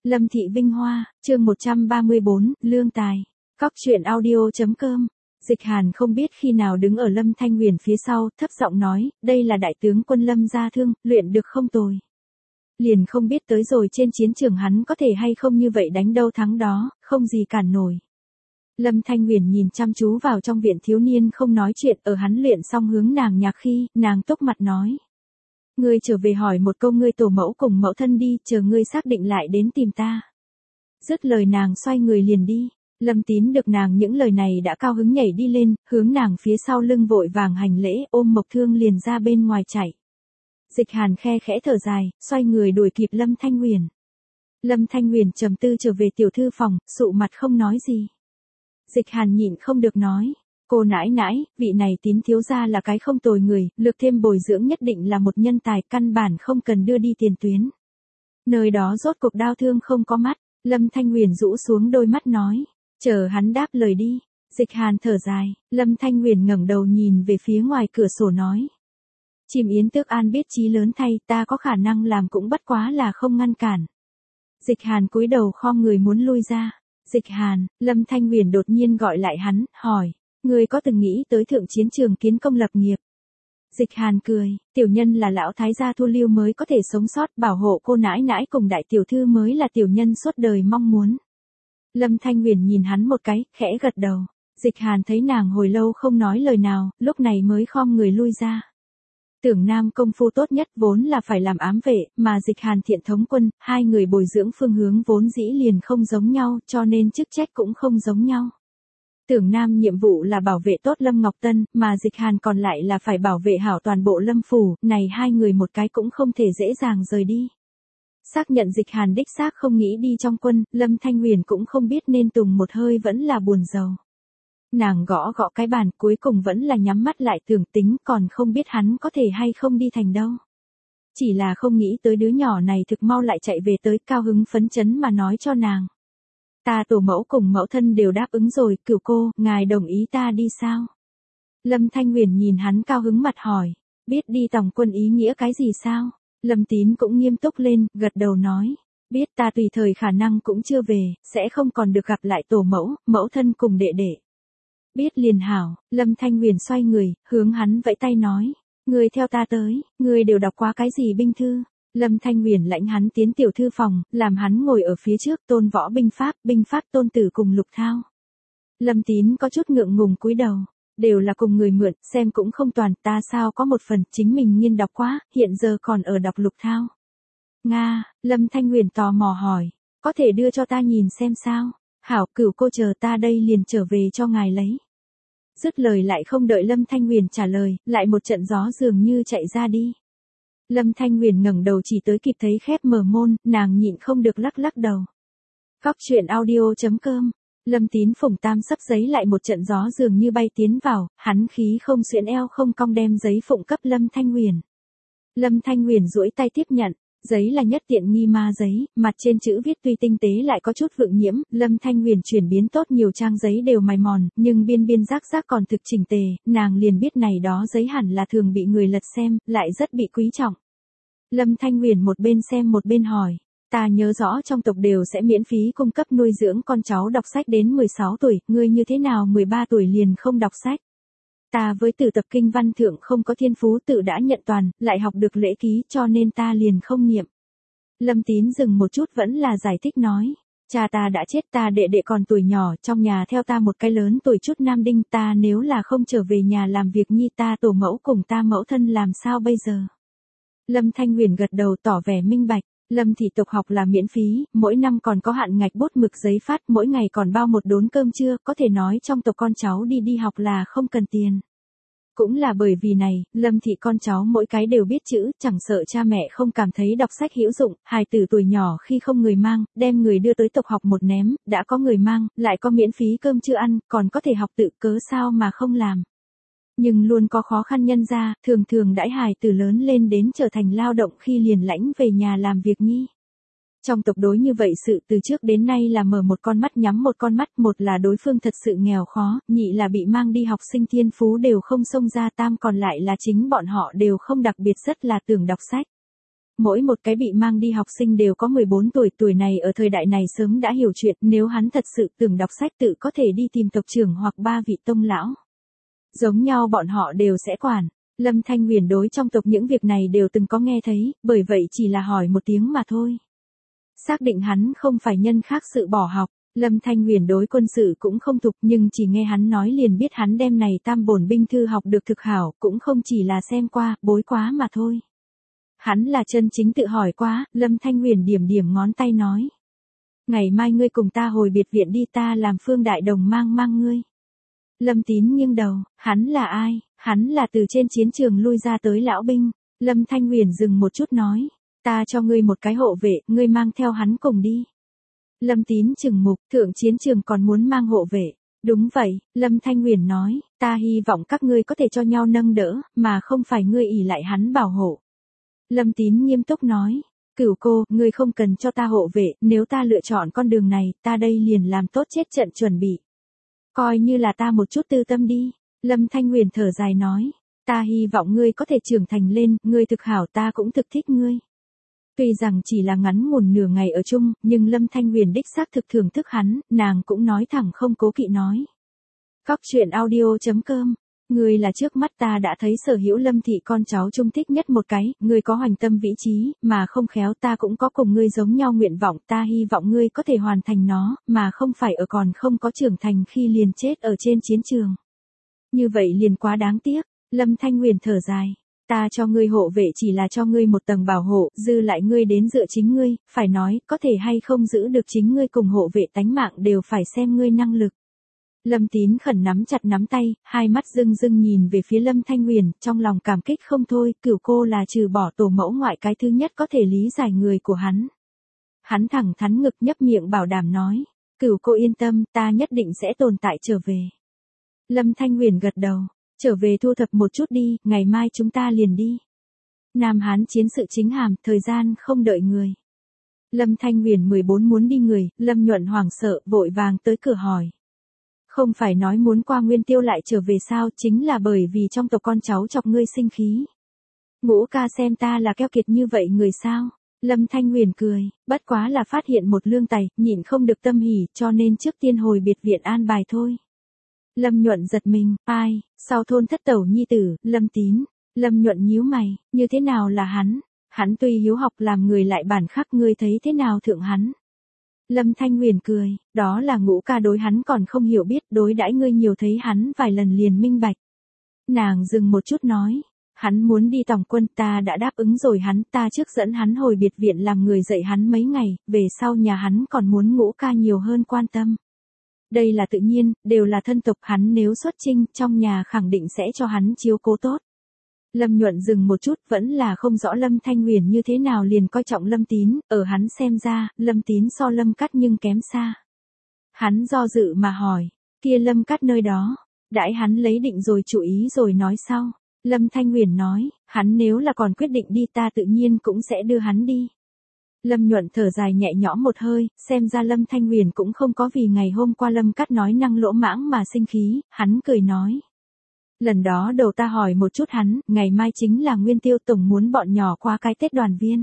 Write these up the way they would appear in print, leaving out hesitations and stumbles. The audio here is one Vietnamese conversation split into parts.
Lâm Thị Vinh Hoa, chương 134, Lương Tài. Cóc truyện audio.com. Dịch Hàn không biết khi nào đứng ở Lâm Thanh Huyền phía sau, thấp giọng nói, đây là đại tướng quân Lâm Gia Thương, luyện được không tồi. Liền không biết tới rồi trên chiến trường hắn có thể hay không như vậy đánh đâu thắng đó, không gì cản nổi. Lâm Thanh Huyền nhìn chăm chú vào trong viện thiếu niên không nói chuyện, ở hắn luyện xong hướng nàng nhạc khi, nàng túc mặt nói. Ngươi trở về hỏi một câu ngươi tổ mẫu cùng mẫu thân đi, chờ ngươi xác định lại đến tìm ta. Dứt lời nàng xoay người liền đi. Lâm Tín được nàng những lời này đã cao hứng nhảy đi lên, hướng nàng phía sau lưng vội vàng hành lễ, ôm Mộc Thương liền ra bên ngoài chạy. Dịch Hàn khe khẽ thở dài, xoay người đuổi kịp Lâm Thanh Huyền. Lâm Thanh Huyền trầm tư trở về tiểu thư phòng, sụ mặt không nói gì. Dịch Hàn nhịn không được nói. Cô nãi nãi, vị này Tín thiếu gia là cái không tồi người, lực thêm bồi dưỡng nhất định là một nhân tài, căn bản không cần đưa đi tiền tuyến. Nơi đó rốt cuộc đau thương không có mắt, Lâm Thanh Huyền rũ xuống đôi mắt nói, chờ hắn đáp lời đi. Dịch Hàn thở dài, Lâm Thanh Huyền ngẩng đầu nhìn về phía ngoài cửa sổ nói. Chim yến tước an biết chí lớn thay, ta có khả năng làm cũng bất quá là không ngăn cản. Dịch Hàn cúi đầu khom người muốn lui ra. Dịch Hàn, Lâm Thanh Huyền đột nhiên gọi lại hắn, hỏi. Ngươi có từng nghĩ tới thượng chiến trường kiến công lập nghiệp? Dịch Hàn cười, tiểu nhân là lão thái gia thu lưu mới có thể sống sót, bảo hộ cô nãi nãi cùng đại tiểu thư mới là tiểu nhân suốt đời mong muốn. Lâm Thanh Huyền nhìn hắn một cái, khẽ gật đầu. Dịch Hàn thấy nàng hồi lâu không nói lời nào, lúc này mới khom người lui ra. Tưởng Nam công phu tốt nhất vốn là phải làm ám vệ, mà Dịch Hàn thiện thống quân, hai người bồi dưỡng phương hướng vốn dĩ liền không giống nhau, cho nên chức trách cũng không giống nhau. Tưởng Nam nhiệm vụ là bảo vệ tốt Lâm Ngọc Tân, mà Dịch Hàn còn lại là phải bảo vệ hảo toàn bộ Lâm Phủ, này hai người một cái cũng không thể dễ dàng rời đi. Xác nhận Dịch Hàn đích xác không nghĩ đi trong quân, Lâm Thanh Huyền cũng không biết nên tùng một hơi vẫn là buồn rầu. Nàng gõ gõ cái bàn cuối cùng vẫn là nhắm mắt lại tưởng tính còn không biết hắn có thể hay không đi thành đâu. Chỉ là không nghĩ tới đứa nhỏ này thực mau lại chạy về tới cao hứng phấn chấn mà nói cho nàng. Ta tổ mẫu cùng mẫu thân đều đáp ứng rồi, cửu cô, ngài đồng ý ta đi sao? Lâm Thanh Huyền nhìn hắn cao hứng mặt hỏi, biết đi tòng quân ý nghĩa cái gì sao? Lâm Tín cũng nghiêm túc lên, gật đầu nói, biết ta tùy thời khả năng cũng chưa về, sẽ không còn được gặp lại tổ mẫu, mẫu thân cùng đệ đệ. Biết liền hảo, Lâm Thanh Huyền xoay người, hướng hắn vẫy tay nói, ngươi theo ta tới, ngươi đều đọc qua cái gì binh thư? Lâm Thanh Huyền lãnh hắn tiến tiểu thư phòng, làm hắn ngồi ở phía trước tôn võ binh pháp tôn tử cùng Lục Thao. Lâm Tín có chút ngượng ngùng cúi đầu, đều là cùng người mượn, xem cũng không toàn, ta sao có một phần, chính mình nghiên đọc quá, hiện giờ còn ở đọc Lục Thao. Nga, Lâm Thanh Huyền tò mò hỏi, có thể đưa cho ta nhìn xem sao? Hảo, cửu cô chờ ta đây liền trở về cho ngài lấy. Dứt lời lại không đợi Lâm Thanh Huyền trả lời, lại một trận gió dường như chạy ra đi. Lâm Thanh Huyền ngẩng đầu chỉ tới kịp thấy khép mở môn, nàng nhịn không được lắc lắc đầu. Cóc truyện audio.com. Lâm Tín phủng tam sấp giấy lại một trận gió dường như bay tiến vào, hắn khí không xuyễn eo không cong đem giấy phụng cấp Lâm Thanh Huyền. Lâm Thanh Huyền duỗi tay tiếp nhận, giấy là nhất tiện nghi ma giấy, mặt trên chữ viết tuy tinh tế lại có chút vượng nhiễm, Lâm Thanh Huyền chuyển biến tốt nhiều trang giấy đều mài mòn, nhưng biên biên rác rác còn thực chỉnh tề, nàng liền biết này đó giấy hẳn là thường bị người lật xem, lại rất bị quý trọng. Lâm Thanh Huyền một bên xem một bên hỏi, ta nhớ rõ trong tộc đều sẽ miễn phí cung cấp nuôi dưỡng con cháu đọc sách đến 16 tuổi, ngươi như thế nào 13 tuổi liền không đọc sách? Ta với tử tập kinh văn thượng không có thiên phú tự đã nhận toàn, lại học được lễ ký cho nên ta liền không niệm. Lâm Tín dừng một chút vẫn là giải thích nói, cha ta đã chết, ta đệ đệ còn tuổi nhỏ, trong nhà theo ta một cái lớn tuổi chút nam đinh, ta nếu là không trở về nhà làm việc nhi ta tổ mẫu cùng ta mẫu thân làm sao bây giờ? Lâm Thanh Huyền gật đầu tỏ vẻ minh bạch, Lâm thị tộc học là miễn phí, mỗi năm còn có hạn ngạch bút mực giấy phát, mỗi ngày còn bao một đốn cơm trưa, có thể nói trong tộc con cháu đi học là không cần tiền. Cũng là bởi vì này, Lâm thị con cháu mỗi cái đều biết chữ, chẳng sợ cha mẹ không cảm thấy đọc sách hữu dụng, hài tử tuổi nhỏ khi không người mang, đem người đưa tới tộc học một ném, đã có người mang, lại có miễn phí cơm trưa ăn, còn có thể học tự, cớ sao mà không làm. Nhưng luôn có khó khăn nhân ra, thường thường đãi hài tử lớn lên đến trở thành lao động khi liền lãnh về nhà làm việc nhi. Trong tộc đối như vậy sự từ trước đến nay là mở một con mắt nhắm một con mắt, một là đối phương thật sự nghèo khó, nhị là bị mang đi học sinh thiên phú đều không xông ra, tam còn lại là chính bọn họ đều không đặc biệt rất là tưởng đọc sách. Mỗi một cái bị mang đi học sinh đều có 14 tuổi, tuổi này ở thời đại này sớm đã hiểu chuyện, nếu hắn thật sự tưởng đọc sách tự có thể đi tìm tộc trưởng hoặc 3 vị tông lão. Giống nhau bọn họ đều sẽ quản. Lâm Thanh Huyền đối trong tộc những việc này đều từng có nghe thấy, bởi vậy chỉ là hỏi một tiếng mà thôi. Xác định hắn không phải nhân khác sự bỏ học, Lâm Thanh Huyền đối quân sự cũng không thục, nhưng chỉ nghe hắn nói liền biết hắn đem này tam bổn binh thư học được thực hảo, cũng không chỉ là xem qua, bối quá mà thôi. Hắn là chân chính tự hỏi quá, Lâm Thanh Huyền điểm điểm ngón tay nói. Ngày mai ngươi cùng ta hồi biệt viện đi, ta làm Phương Đại Đồng mang ngươi. Lâm Tín nghiêng đầu, hắn là ai? Hắn là từ trên chiến trường lui ra tới lão binh. Lâm Thanh Huyền dừng một chút nói, ta cho ngươi một cái hộ vệ, ngươi mang theo hắn cùng đi. Lâm Tín chừng mục, thượng chiến trường còn muốn mang hộ vệ. Đúng vậy, Lâm Thanh Huyền nói, ta hy vọng các ngươi có thể cho nhau nâng đỡ, mà không phải ngươi ỷ lại hắn bảo hộ. Lâm Tín nghiêm túc nói, Cửu cô, ngươi không cần cho ta hộ vệ, nếu ta lựa chọn con đường này, ta đây liền làm tốt chết trận chuẩn bị. Coi như là ta một chút tư tâm đi. Lâm Thanh Huyền thở dài nói, ta hy vọng ngươi có thể trưởng thành lên, ngươi thực hảo, ta cũng thực thích ngươi. Tuy rằng chỉ là ngắn ngủn nửa ngày ở chung, nhưng Lâm Thanh Huyền đích xác thực thưởng thức hắn, nàng cũng nói thẳng không cố kỵ nói. Cóc truyện audio.com, ngươi là trước mắt ta đã thấy sở hữu Lâm thị con cháu trung thích nhất một cái, ngươi có hoành tâm vĩ chí, mà không khéo ta cũng có cùng ngươi giống nhau nguyện vọng, ta hy vọng ngươi có thể hoàn thành nó, mà không phải ở còn không có trưởng thành khi liền chết ở trên chiến trường. Như vậy liền quá đáng tiếc, Lâm Thanh Huyền thở dài. Ta cho ngươi hộ vệ chỉ là cho ngươi một tầng bảo hộ, dư lại ngươi đến dựa chính ngươi, phải nói, có thể hay không giữ được chính ngươi cùng hộ vệ tánh mạng đều phải xem ngươi năng lực. Lâm Tín khẩn nắm chặt nắm tay, hai mắt rưng rưng nhìn về phía Lâm Thanh Huyền, trong lòng cảm kích không thôi, Cửu cô là trừ bỏ tổ mẫu ngoại cái thứ nhất có thể lý giải người của hắn. Hắn thẳng thắn ngực nhấp miệng bảo đảm nói, Cửu cô yên tâm, ta nhất định sẽ tồn tại trở về. Lâm Thanh Huyền gật đầu. Trở về thu thập một chút đi, ngày mai chúng ta liền đi. Nam Hán chiến sự chính hàm, thời gian không đợi người. Lâm Thanh Huyền 14 muốn đi người, Lâm Nhuận hoảng sợ, vội vàng tới cửa hỏi. Không phải nói muốn qua Nguyên Tiêu lại trở về sao, chính là bởi vì trong tộc con cháu chọc ngươi sinh khí. Ngũ ca xem ta là keo kiệt như vậy người sao? Lâm Thanh Huyền cười, bất quá là phát hiện một lương tài, nhịn không được tâm hỉ, cho nên trước tiên hồi biệt viện an bài thôi. Lâm Nhuận giật mình, ai, sau thôn thất tẩu nhi tử, Lâm Tín. Lâm Nhuận nhíu mày, như thế nào là hắn? Hắn tuy hiếu học làm người lại bản khắc, ngươi thấy thế nào thượng hắn? Lâm Thanh Huyền cười, đó là Ngũ ca đối hắn còn không hiểu biết, đối đãi ngươi nhiều thấy hắn vài lần liền minh bạch. Nàng dừng một chút nói, hắn muốn đi tòng quân, ta đã đáp ứng rồi hắn, ta trước dẫn hắn hồi biệt viện làm người dạy hắn mấy ngày, về sau nhà hắn còn muốn Ngũ ca nhiều hơn quan tâm. Đây là tự nhiên, đều là thân tộc, hắn nếu xuất chinh, trong nhà khẳng định sẽ cho hắn chiếu cố tốt. Lâm Nhuận dừng một chút, vẫn là không rõ Lâm Thanh Huyền như thế nào liền coi trọng Lâm Tín, ở hắn xem ra, Lâm Tín so Lâm Cát nhưng kém xa. Hắn do dự mà hỏi, kia Lâm Cát nơi đó, đãi hắn lấy định rồi chủ ý rồi nói sau. Lâm Thanh Huyền nói, hắn nếu là còn quyết định đi ta tự nhiên cũng sẽ đưa hắn đi. Lâm Nhuận thở dài nhẹ nhõm một hơi, xem ra Lâm Thanh Huyền cũng không có vì ngày hôm qua Lâm Cát nói năng lỗ mãng mà sinh khí, hắn cười nói. Lần đó đầu ta hỏi một chút hắn, ngày mai chính là Nguyên Tiêu, tổng muốn bọn nhỏ qua cái Tết đoàn viên.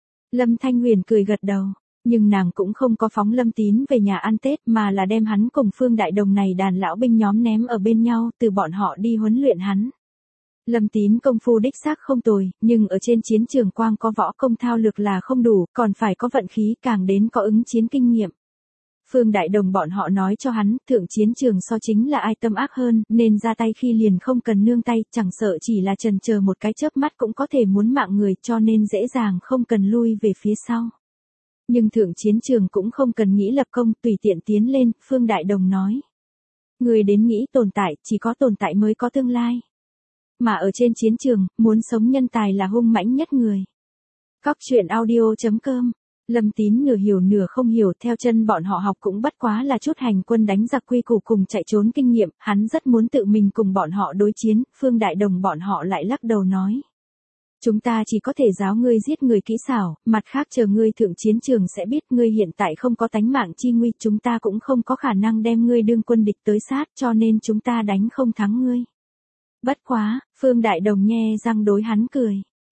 Lâm Thanh Huyền cười gật đầu, nhưng nàng cũng không có phóng Lâm Tín về nhà ăn Tết mà là đem hắn cùng Phương Đại Đồng này đàn lão binh nhóm ném ở bên nhau, từ bọn họ đi huấn luyện hắn. Lâm Tín công phu đích xác không tồi, nhưng ở trên chiến trường quang có võ công thao lược là không đủ, còn phải có vận khí, càng đến có ứng chiến kinh nghiệm. Phương Đại Đồng bọn họ nói cho hắn, thượng chiến trường so chính là ai tâm ác hơn, nên ra tay khi liền không cần nương tay, chẳng sợ chỉ là chần chờ một cái chớp mắt cũng có thể muốn mạng người, cho nên dễ dàng không cần lui về phía sau. Nhưng thượng chiến trường cũng không cần nghĩ lập công, tùy tiện tiến lên, Phương Đại Đồng nói. Người đến nghĩ tồn tại, chỉ có tồn tại mới có tương lai. Mà ở trên chiến trường, muốn sống nhân tài là hung mãnh nhất người. Cóc truyện audio.com, Lâm Tín nửa hiểu nửa không hiểu, theo chân bọn họ học cũng bất quá là chút hành quân đánh giặc quy củ cùng chạy trốn kinh nghiệm, hắn rất muốn tự mình cùng bọn họ đối chiến, Phương Đại Đồng bọn họ lại lắc đầu nói. Chúng ta chỉ có thể giáo ngươi giết người kỹ xảo, mặt khác chờ ngươi thượng chiến trường sẽ biết ngươi hiện tại không có tánh mạng chi nguy, chúng ta cũng không có khả năng đem ngươi đương quân địch tới sát, cho nên chúng ta đánh không thắng ngươi. Bất quá, Phương Đại Đồng nhe răng đối hắn cười.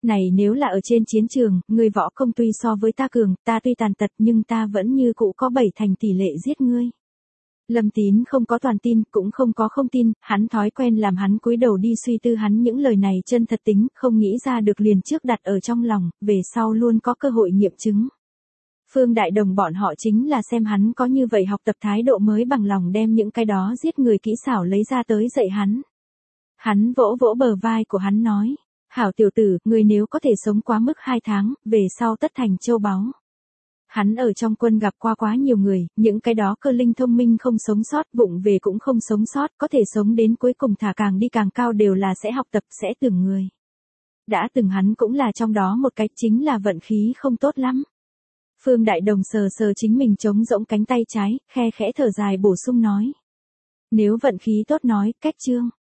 Này nếu là ở trên chiến trường, ngươi võ công tuy so với ta cường, ta tuy tàn tật nhưng ta vẫn như cũ có 7 thành tỷ lệ giết ngươi. Lâm Tín không có toàn tin, cũng không có không tin, hắn thói quen làm hắn cúi đầu đi suy tư hắn những lời này chân thật tính, không nghĩ ra được liền trước đặt ở trong lòng, về sau luôn có cơ hội nghiệm chứng. Phương Đại Đồng bọn họ chính là xem hắn có như vậy học tập thái độ mới bằng lòng đem những cái đó giết người kỹ xảo lấy ra tới dạy hắn. Hắn vỗ vỗ bờ vai của hắn nói, hảo tiểu tử, người nếu có thể sống quá mức 2 tháng, về sau tất thành châu báu. Hắn ở trong quân gặp qua quá nhiều người, những cái đó cơ linh thông minh không sống sót, vụng về cũng không sống sót, có thể sống đến cuối cùng thả càng đi càng cao đều là sẽ học tập, sẽ tưởng người. Đã từng hắn cũng là trong đó một cái, chính là vận khí không tốt lắm. Phương Đại Đồng sờ sờ chính mình trống rỗng cánh tay trái, khe khẽ thở dài bổ sung nói. Nếu vận khí tốt nói, cách chương.